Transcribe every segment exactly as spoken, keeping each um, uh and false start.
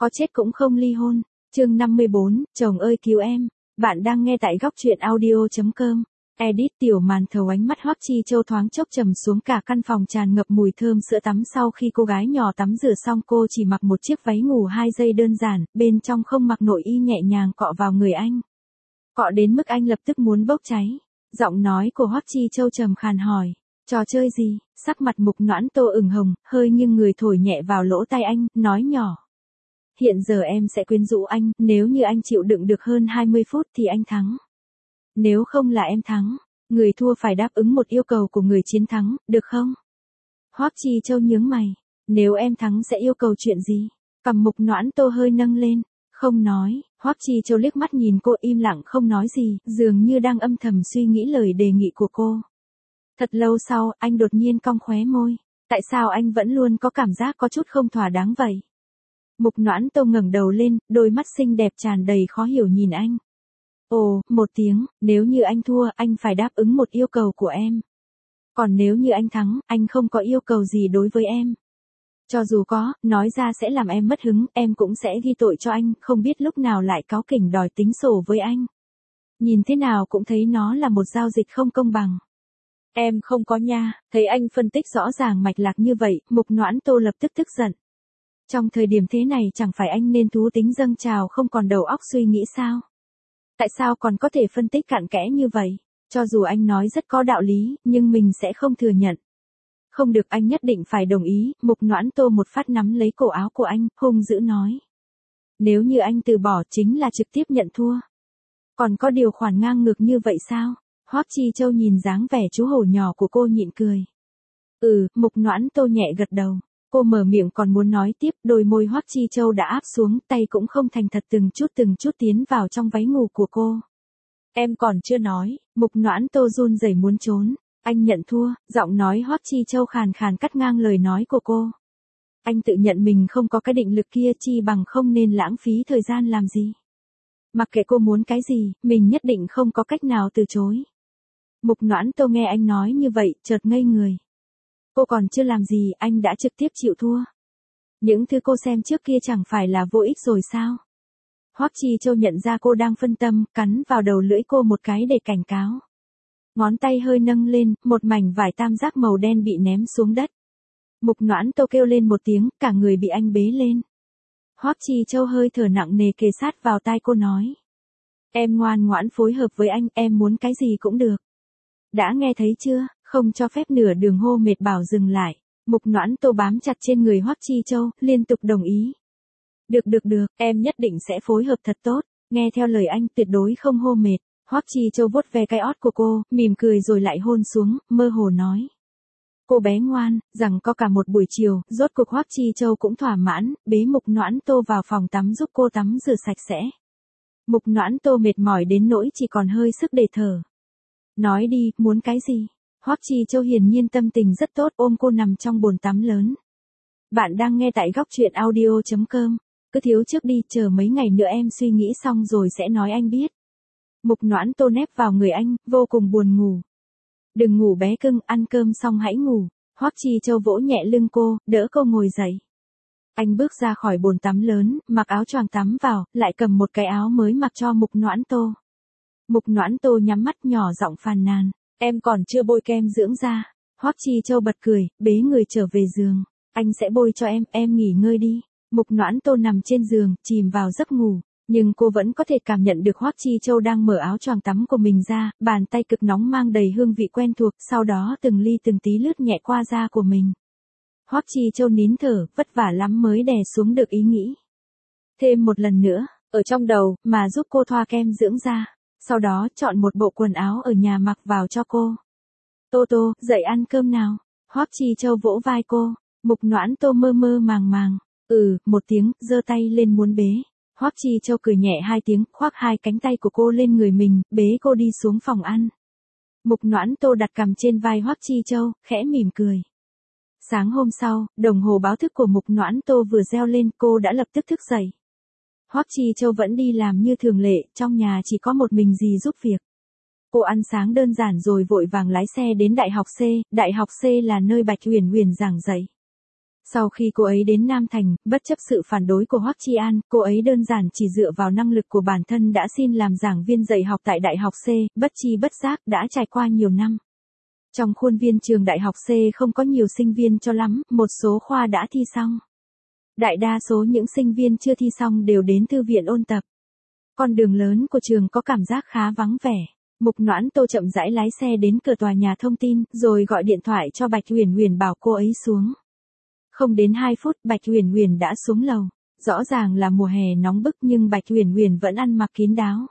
có chết cũng không ly hôn. Chương năm mươi bốn, chồng ơi cứu em. Bạn đang nghe tại góc truyện audio chấm com. Edit tiểu màn thầu ánh mắt Hoắc Chi Châu thoáng chốc trầm xuống, cả căn phòng tràn ngập mùi thơm sữa tắm. Sau khi cô gái nhỏ tắm rửa xong, cô chỉ mặc một chiếc váy ngủ hai dây đơn giản, bên trong không mặc nội y, nhẹ nhàng cọ vào người anh. Cọ đến mức anh lập tức muốn bốc cháy. Giọng nói của Hoắc Chi Châu trầm khàn hỏi, trò chơi gì? Sắc mặt Mục Noãn Tô ửng hồng, hơi nghiêng người thổi nhẹ vào lỗ tai anh, nói nhỏ. Hiện giờ em sẽ quyến rũ anh, nếu như anh chịu đựng được hơn hai mươi phút thì anh thắng. Nếu không là em thắng, người thua phải đáp ứng một yêu cầu của người chiến thắng, được không? Hoắc Chi Châu nhướng mày, nếu em thắng sẽ yêu cầu chuyện gì? Cằm Mục Noãn Tô hơi nâng lên, không nói. Hoắc Chi Châu liếc mắt nhìn cô, im lặng không nói gì, dường như đang âm thầm suy nghĩ lời đề nghị của cô. Thật lâu sau, anh đột nhiên cong khóe môi. Tại sao anh vẫn luôn có cảm giác có chút không thỏa đáng vậy? Mục Noãn Tô ngẩng đầu lên, đôi mắt xinh đẹp tràn đầy khó hiểu nhìn anh. Ồ, một tiếng, nếu như anh thua, anh phải đáp ứng một yêu cầu của em. Còn nếu như anh thắng, anh không có yêu cầu gì đối với em. Cho dù có, nói ra sẽ làm em mất hứng, em cũng sẽ ghi tội cho anh, không biết lúc nào lại cáu kỉnh đòi tính sổ với anh. Nhìn thế nào cũng thấy nó là một giao dịch không công bằng. Em không có nha. Thấy anh phân tích rõ ràng mạch lạc như vậy, Mục Noãn Tô lập tức tức giận. Trong thời điểm thế này chẳng phải anh nên thú tính dâng trào không còn đầu óc suy nghĩ sao? Tại sao còn có thể phân tích cặn kẽ như vậy? Cho dù anh nói rất có đạo lý, nhưng mình sẽ không thừa nhận. Không được, anh nhất định phải đồng ý. Mục Noãn Tô một phát nắm lấy cổ áo của anh, hung dữ nói. Nếu như anh từ bỏ chính là trực tiếp nhận thua. Còn có điều khoản ngang ngược như vậy sao? Hoắc Chi Châu nhìn dáng vẻ chú hổ nhỏ của cô nhịn cười. Ừ, Mục Noãn Tô nhẹ gật đầu. Cô mở miệng còn muốn nói tiếp, đôi môi Hoắc Chi Châu đã áp xuống, tay cũng không thành thật từng chút từng chút tiến vào trong váy ngủ của cô. Em còn chưa nói. Mục Noãn Tô run rẩy muốn trốn. Anh nhận thua. Giọng nói Hoắc Chi Châu khàn khàn cắt ngang lời nói của cô. Anh tự nhận mình không có cái định lực kia, chi bằng không nên lãng phí thời gian làm gì. Mặc kệ cô muốn cái gì, mình nhất định không có cách nào từ chối. Mục Noãn Tô nghe anh nói như vậy, chợt ngây người. Cô còn chưa làm gì, anh đã trực tiếp chịu thua. Những thứ cô xem trước kia chẳng phải là vô ích rồi sao? Hoắc Chi Châu nhận ra cô đang phân tâm, cắn vào đầu lưỡi cô một cái để cảnh cáo. Ngón tay hơi nâng lên, một mảnh vải tam giác màu đen bị ném xuống đất. Mục Noãn Tô kêu lên một tiếng, cả người bị anh bế lên. Hoắc Chi Châu hơi thở nặng nề kề sát vào tai cô nói. Em ngoan ngoãn phối hợp với anh, em muốn cái gì cũng được. Đã nghe thấy chưa, không cho phép nửa đường hô mệt bảo dừng lại. Mục Noãn Tô bám chặt trên người Hoắc Chi Châu, liên tục đồng ý. Được được được, em nhất định sẽ phối hợp thật tốt, nghe theo lời anh, tuyệt đối không hô mệt. Hoắc Chi Châu vuốt ve cái ót của cô, mỉm cười rồi lại hôn xuống, mơ hồ nói. Cô bé ngoan, rằng có cả một buổi chiều, rốt cuộc Hoắc Chi Châu cũng thỏa mãn, bế Mục Noãn Tô vào phòng tắm giúp cô tắm rửa sạch sẽ. Mục Noãn Tô mệt mỏi đến nỗi chỉ còn hơi sức để thở. Nói đi, muốn cái gì? Hoắc Chi Châu hiển nhiên tâm tình rất tốt, ôm cô nằm trong bồn tắm lớn. Bạn đang nghe tại góc truyện audio chấm com. Cứ thiếu trước đi, chờ mấy ngày nữa em suy nghĩ xong rồi sẽ nói anh biết. Mục Noãn Tô nép vào người anh, vô cùng buồn ngủ. Đừng ngủ bé cưng, ăn cơm xong hãy ngủ. Hoắc Chi Châu vỗ nhẹ lưng cô, đỡ cô ngồi dậy. Anh bước ra khỏi bồn tắm lớn, mặc áo choàng tắm vào, lại cầm một cái áo mới mặc cho Mục Noãn Tô. Mục Noãn Tô nhắm mắt nhỏ giọng phàn nàn. Em còn chưa bôi kem dưỡng da. Hoắc Chi Châu bật cười, bế người trở về giường. Anh sẽ bôi cho em, em nghỉ ngơi đi. Mục Noãn Tô nằm trên giường, chìm vào giấc ngủ. Nhưng cô vẫn có thể cảm nhận được Hoắc Chi Châu đang mở áo choàng tắm của mình ra, bàn tay cực nóng mang đầy hương vị quen thuộc, sau đó từng ly từng tí lướt nhẹ qua da của mình. Hoắc Chi Châu nín thở, vất vả lắm mới đè xuống được ý nghĩ. Thêm một lần nữa, ở trong đầu, mà giúp cô thoa kem dưỡng da. Sau đó, chọn một bộ quần áo ở nhà mặc vào cho cô. Tô Tô, dậy ăn cơm nào. Hoắc Chi Châu vỗ vai cô. Mục Noãn Tô mơ mơ màng màng. Ừ, một tiếng, giơ tay lên muốn bế. Hoắc Chi Châu cười nhẹ hai tiếng, khoác hai cánh tay của cô lên người mình, bế cô đi xuống phòng ăn. Mục Noãn Tô đặt cằm trên vai Hoắc Chi Châu, khẽ mỉm cười. Sáng hôm sau, đồng hồ báo thức của Mục Noãn Tô vừa reo lên, cô đã lập tức thức dậy. Hoắc Chi Châu vẫn đi làm như thường lệ, trong nhà chỉ có một mình dì giúp việc. Cô ăn sáng đơn giản rồi vội vàng lái xe đến Đại học C, Đại học C là nơi Bạch Uyển Uyển giảng dạy. Sau khi cô ấy đến Nam Thành, bất chấp sự phản đối của Hoắc Chi An, cô ấy đơn giản chỉ dựa vào năng lực của bản thân đã xin làm giảng viên dạy học tại Đại học C, bất chi bất giác đã trải qua nhiều năm. Trong khuôn viên trường Đại học C không có nhiều sinh viên cho lắm, một số khoa đã thi xong. Đại đa số những sinh viên chưa thi xong đều đến thư viện ôn tập. Con đường lớn của trường có cảm giác khá vắng vẻ. Mục Noãn Tô chậm rãi lái xe đến cửa tòa nhà thông tin, rồi gọi điện thoại cho Bạch Huyền Huyền bảo cô ấy xuống. Không đến hai phút, Bạch Huyền Huyền đã xuống lầu. Rõ ràng là mùa hè nóng bức nhưng Bạch Huyền Huyền vẫn ăn mặc kín đáo.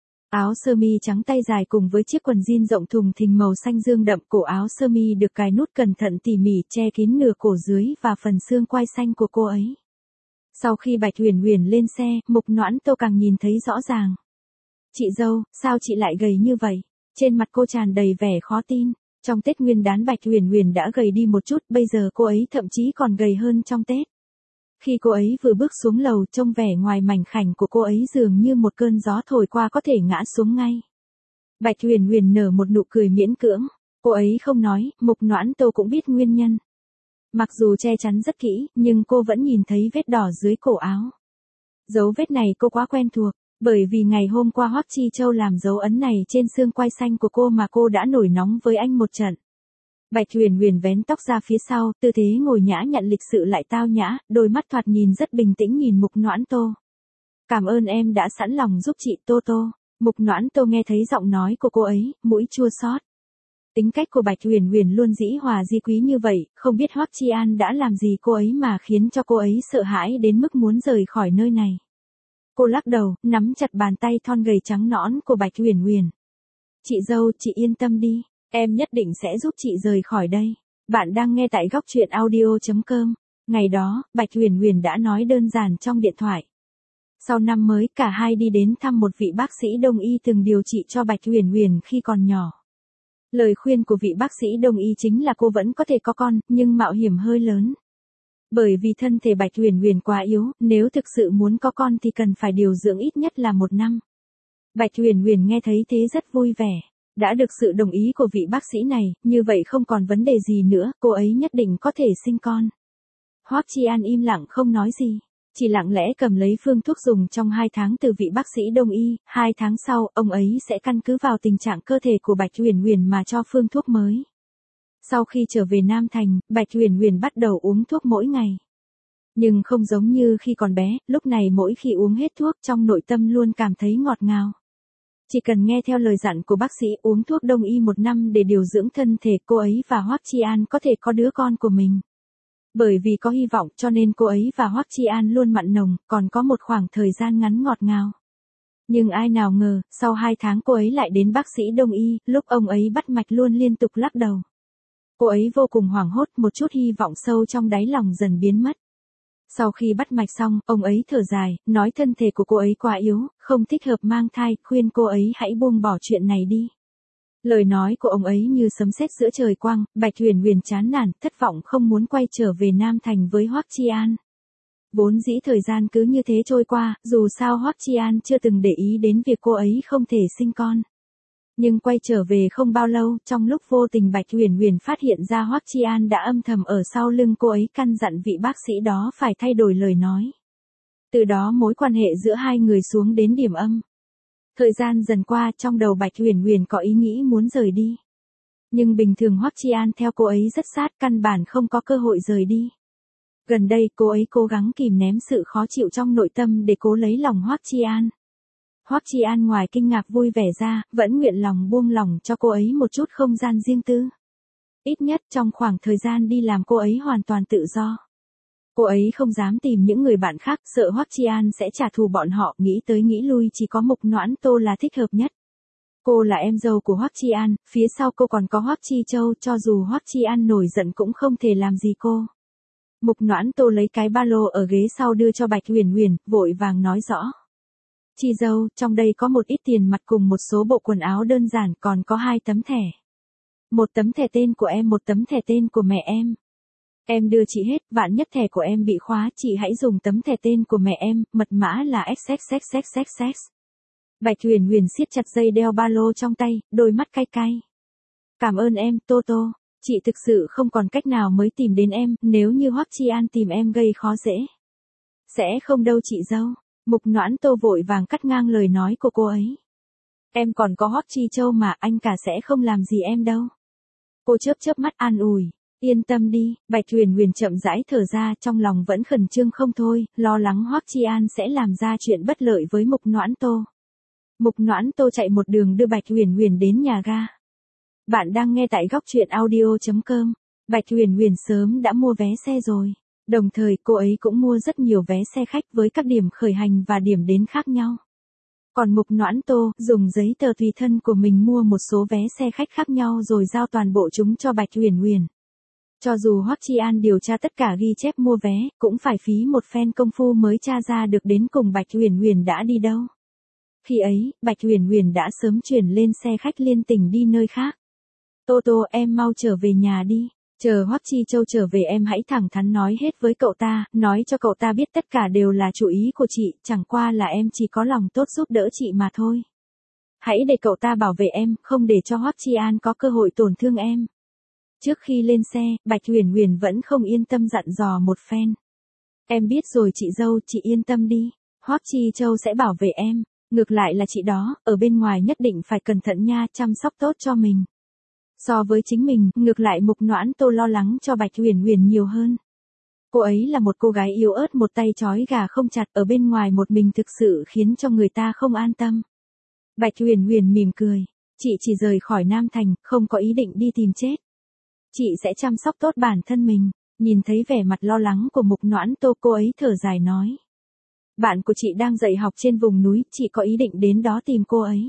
Áo sơ mi trắng tay dài cùng với chiếc quần jean rộng thùng thình màu xanh dương đậm, cổ áo sơ mi được cài nút cẩn thận tỉ mỉ che kín nửa cổ dưới và phần xương quai xanh của cô ấy. Sau khi Bạch Huyền Huyền lên xe, Mục Noãn Tô càng nhìn thấy rõ ràng. Chị dâu, sao chị lại gầy như vậy? Trên mặt cô tràn đầy vẻ khó tin. Trong Tết Nguyên đán Bạch Huyền Huyền đã gầy đi một chút, bây giờ cô ấy thậm chí còn gầy hơn trong Tết. Khi cô ấy vừa bước xuống lầu, trông vẻ ngoài mảnh khảnh của cô ấy dường như một cơn gió thổi qua có thể ngã xuống ngay. Bạch Huyền Huyền nở một nụ cười miễn cưỡng. Cô ấy không nói, Mục Noãn Tô cũng biết nguyên nhân. Mặc dù che chắn rất kỹ, nhưng cô vẫn nhìn thấy vết đỏ dưới cổ áo. Dấu vết này cô quá quen thuộc, bởi vì ngày hôm qua Hoắc Chi Châu làm dấu ấn này trên xương quai xanh của cô mà cô đã nổi nóng với anh một trận. Bạch Huyền Huyền vén tóc ra phía sau, tư thế ngồi nhã nhặn lịch sự lại tao nhã, đôi mắt thoạt nhìn rất bình tĩnh nhìn Mục Noãn Tô. Cảm ơn em đã sẵn lòng giúp chị Tô Tô. Mục Noãn Tô nghe thấy giọng nói của cô ấy, mũi chua xót. Tính cách của Bạch Huyền Huyền luôn dĩ hòa vi quý như vậy, không biết Hoắc Chi An đã làm gì cô ấy mà khiến cho cô ấy sợ hãi đến mức muốn rời khỏi nơi này. Cô lắc đầu, nắm chặt bàn tay thon gầy trắng nõn của Bạch Huyền Huyền. Chị dâu, chị yên tâm đi, em nhất định sẽ giúp chị rời khỏi đây. Bạn đang nghe tại góc truyện audio chấm com. Ngày đó, Bạch Huyền Huyền đã nói đơn giản trong điện thoại. Sau năm mới, cả hai đi đến thăm một vị bác sĩ đông y từng điều trị cho Bạch Huyền Huyền khi còn nhỏ. Lời khuyên của vị bác sĩ đông y chính là cô vẫn có thể có con, nhưng mạo hiểm hơi lớn. Bởi vì thân thể Bạch Huyền Huyền quá yếu, nếu thực sự muốn có con thì cần phải điều dưỡng ít nhất là một năm. Bạch Huyền Huyền nghe thấy thế rất vui vẻ. Đã được sự đồng ý của vị bác sĩ này, như vậy không còn vấn đề gì nữa, cô ấy nhất định có thể sinh con. Hoắc Chi An im lặng không nói gì, chỉ lặng lẽ cầm lấy phương thuốc dùng trong hai tháng từ vị bác sĩ đông y, hai tháng sau, ông ấy sẽ căn cứ vào tình trạng cơ thể của Bạch Huyền Huyền mà cho phương thuốc mới. Sau khi trở về Nam Thành, Bạch Huyền Huyền bắt đầu uống thuốc mỗi ngày. Nhưng không giống như khi còn bé, lúc này mỗi khi uống hết thuốc trong nội tâm luôn cảm thấy ngọt ngào. Chỉ cần nghe theo lời dặn của bác sĩ uống thuốc đông y một năm để điều dưỡng thân thể, cô ấy và Hoắc Chi An có thể có đứa con của mình. Bởi vì có hy vọng cho nên cô ấy và Hoắc Chi An luôn mặn nồng, còn có một khoảng thời gian ngắn ngọt ngào. Nhưng ai nào ngờ, sau hai tháng cô ấy lại đến bác sĩ đông y, lúc ông ấy bắt mạch luôn liên tục lắc đầu. Cô ấy vô cùng hoảng hốt, một chút hy vọng sâu trong đáy lòng dần biến mất. Sau khi bắt mạch xong, ông ấy thở dài, nói thân thể của cô ấy quá yếu, không thích hợp mang thai, khuyên cô ấy hãy buông bỏ chuyện này đi. Lời nói của ông ấy như sấm sét giữa trời quang, Bạch Huyền Huyền chán nản, thất vọng không muốn quay trở về Nam Thành với Hoắc Chi An. Vốn dĩ thời gian cứ như thế trôi qua, dù sao Hoắc Chi An chưa từng để ý đến việc cô ấy không thể sinh con. Nhưng quay trở về không bao lâu, trong lúc vô tình Bạch Huyền Huyền phát hiện ra Hoắc Chi An đã âm thầm ở sau lưng cô ấy căn dặn vị bác sĩ đó phải thay đổi lời nói. Từ đó mối quan hệ giữa hai người xuống đến điểm âm. Thời gian dần qua, trong đầu Bạch Huyền Huyền có ý nghĩ muốn rời đi. Nhưng bình thường Hoắc Chi An theo cô ấy rất sát, căn bản không có cơ hội rời đi. Gần đây cô ấy cố gắng kìm nén sự khó chịu trong nội tâm để cố lấy lòng Hoắc Chi An. Hoắc Chi An ngoài kinh ngạc vui vẻ ra, vẫn nguyện lòng buông lòng cho cô ấy một chút không gian riêng tư. Ít nhất trong khoảng thời gian đi làm cô ấy hoàn toàn tự do. Cô ấy không dám tìm những người bạn khác, sợ Hoắc Chi An sẽ trả thù bọn họ, nghĩ tới nghĩ lui chỉ có Mục Noãn Tô là thích hợp nhất. Cô là em dâu của Hoắc Chi An, phía sau cô còn có Hoắc Chi Châu, cho dù Hoắc Chi An nổi giận cũng không thể làm gì cô. Mục Noãn Tô lấy cái ba lô ở ghế sau đưa cho Bạch Huyền Huyền, vội vàng nói rõ. Chị dâu, trong đây có một ít tiền mặt cùng một số bộ quần áo đơn giản, còn có hai tấm thẻ. Một tấm thẻ tên của em, một tấm thẻ tên của mẹ em. Em đưa chị hết, vạn nhất thẻ của em bị khóa, chị hãy dùng tấm thẻ tên của mẹ em, mật mã là ích ích ích ích ích ích. Bạch Huyền Huyền siết chặt dây đeo ba lô trong tay, đôi mắt cay cay. Cảm ơn em, Tô Tô. Chị thực sự không còn cách nào mới tìm đến em, nếu như Hoắc Chi An tìm em gây khó dễ. Sẽ không đâu chị dâu. Mục Noãn Tô vội vàng cắt ngang lời nói của cô ấy. Em còn có Hoắc Chi Châu mà, anh cả sẽ không làm gì em đâu. Cô chớp chớp mắt an ủi. Yên tâm đi, Bạch Huyền Huyền chậm rãi thở ra, trong lòng vẫn khẩn trương không thôi, lo lắng Hoắc Chi An sẽ làm ra chuyện bất lợi với Mục Noãn Tô. Mục Noãn Tô chạy một đường đưa Bạch Huyền Huyền đến nhà ga. Bạn đang nghe tại góc truyện audio chấm com. Bạch Huyền Huyền sớm đã mua vé xe rồi. Đồng thời cô ấy cũng mua rất nhiều vé xe khách với các điểm khởi hành và điểm đến khác nhau. Còn Mục Noãn Tô dùng giấy tờ tùy thân của mình mua một số vé xe khách khác nhau rồi giao toàn bộ chúng cho Bạch Huyền Huyền. Cho dù Hoắc Chi An điều tra tất cả ghi chép mua vé, cũng phải phí một phen công phu mới tra ra được đến cùng Bạch Huyền Huyền đã đi đâu. Khi ấy, Bạch Huyền Huyền đã sớm chuyển lên xe khách liên tỉnh đi nơi khác. Tô Tô, em mau trở về nhà đi. Chờ Hoắc Chi Châu trở về em hãy thẳng thắn nói hết với cậu ta, nói cho cậu ta biết tất cả đều là chủ ý của chị, chẳng qua là em chỉ có lòng tốt giúp đỡ chị mà thôi. Hãy để cậu ta bảo vệ em, không để cho Hoắc Chi An có cơ hội tổn thương em. Trước khi lên xe, Bạch Huyền Huyền vẫn không yên tâm dặn dò một phen. Em biết rồi chị dâu, chị yên tâm đi. Hoắc Chi Châu sẽ bảo vệ em. Ngược lại là chị đó, ở bên ngoài nhất định phải cẩn thận nha, chăm sóc tốt cho mình. So với chính mình, ngược lại Mục Noãn Tô lo lắng cho Bạch Huyền Huyền nhiều hơn. Cô ấy là một cô gái yếu ớt, một tay trói gà không chặt, ở bên ngoài một mình thực sự khiến cho người ta không an tâm. Bạch Huyền Huyền mỉm cười. Chị chỉ rời khỏi Nam Thành, không có ý định đi tìm chết. Chị sẽ chăm sóc tốt bản thân mình. Nhìn thấy vẻ mặt lo lắng của Mục Noãn Tô, cô ấy thở dài nói. Bạn của chị đang dạy học trên vùng núi, chị có ý định đến đó tìm cô ấy.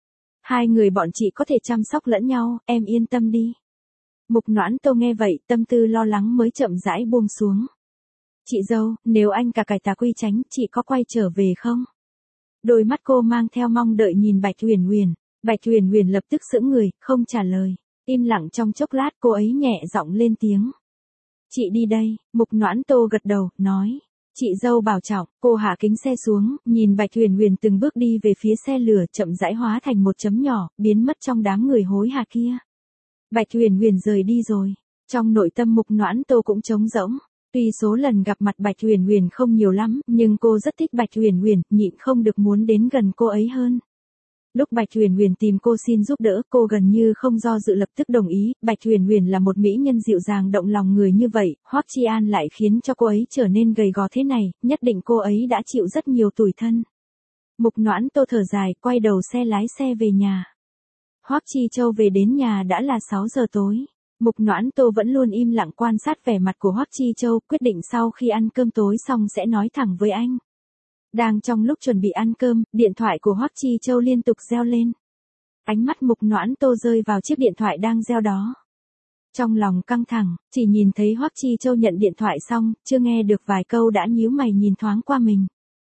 Hai người bọn chị có thể chăm sóc lẫn nhau, em yên tâm đi. Mục Noãn Tô nghe vậy, tâm tư lo lắng mới chậm rãi buông xuống. Chị dâu, nếu anh cả cải tà quy chánh, chị có quay trở về không? Đôi mắt cô mang theo mong đợi nhìn Bạch Huyền Huyền. Bạch Huyền Huyền lập tức sững người, không trả lời. Im lặng trong chốc lát, cô ấy nhẹ giọng lên tiếng. Chị đi đây. Mục Noãn Tô gật đầu, nói. Chị dâu bảo trọng. Cô hạ kính xe xuống, nhìn Bạch Huyền Huyền từng bước đi về phía xe lửa, chậm rãi hóa thành một chấm nhỏ, biến mất trong đám người hối hả kia. Bạch Huyền Huyền rời đi rồi. Trong nội tâm Mục Noãn Tô cũng trống rỗng. Tuy số lần gặp mặt Bạch Huyền Huyền không nhiều lắm, nhưng cô rất thích Bạch Huyền Huyền, nhịn không được muốn đến gần cô ấy hơn. Lúc Bạch Huyền Huyền tìm cô xin giúp đỡ, cô gần như không do dự lập tức đồng ý. Bạch Huyền Huyền là một mỹ nhân dịu dàng động lòng người như vậy, Hoắc Chi An lại khiến cho cô ấy trở nên gầy gò thế này, nhất định cô ấy đã chịu rất nhiều tủi thân. Mục Noãn Tô thở dài, quay đầu xe lái xe về nhà. Hoắc Chi Châu về đến nhà đã là sáu giờ tối. Mục Noãn Tô vẫn luôn im lặng quan sát vẻ mặt của Hoắc Chi Châu, quyết định sau khi ăn cơm tối xong sẽ nói thẳng với anh. Đang trong lúc chuẩn bị ăn cơm, điện thoại của Hoắc Chi Châu liên tục reo lên. Ánh mắt Mục Noãn Tô rơi vào chiếc điện thoại đang reo đó. Trong lòng căng thẳng, chỉ nhìn thấy Hoắc Chi Châu nhận điện thoại xong, chưa nghe được vài câu đã nhíu mày nhìn thoáng qua mình.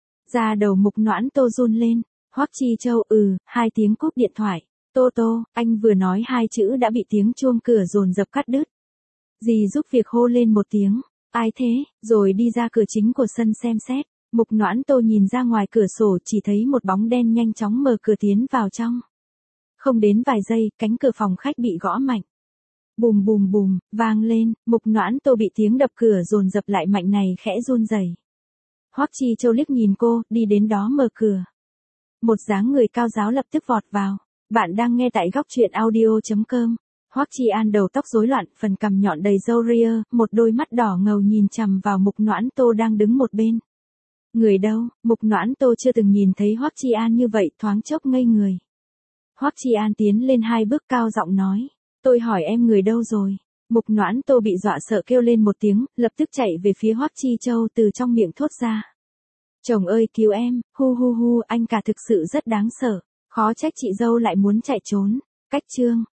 Da đầu Mục Noãn Tô run lên. Hoắc Chi Châu ừ, hai tiếng cúp điện thoại. Tô Tô, anh vừa nói hai chữ đã bị tiếng chuông cửa dồn dập cắt đứt. Dì giúp việc hô lên một tiếng. Ai thế, rồi đi ra cửa chính của sân xem xét. Mục Noãn Tô nhìn ra ngoài cửa sổ, chỉ thấy một bóng đen nhanh chóng mở cửa tiến vào trong. Không đến vài giây, cánh cửa phòng khách bị gõ mạnh. Bùm bùm bùm, vang lên, Mục Noãn Tô bị tiếng đập cửa dồn dập lại mạnh này khẽ run rẩy. Hoắc Chi Châu liếc nhìn cô, đi đến đó mở cửa. Một dáng người cao ráo lập tức vọt vào. Bạn đang nghe tại góc truyện audio chấm com. Hoắc Chi An đầu tóc rối loạn, phần cằm nhọn đầy râu ria, một đôi mắt đỏ ngầu nhìn chằm vào Mục Noãn Tô đang đứng một bên. Người đâu? Mục Noãn Tô chưa từng nhìn thấy Hoắc Chi An như vậy, thoáng chốc ngây người. Hoắc Chi An tiến lên hai bước cao giọng nói. Tôi hỏi em người đâu rồi? Mục Noãn Tô bị dọa sợ kêu lên một tiếng, lập tức chạy về phía Hoắc Chi Châu từ trong miệng thốt ra. Chồng ơi cứu em, hu hu hu, anh cả thực sự rất đáng sợ. Khó trách chị dâu lại muốn chạy trốn. Cách chương.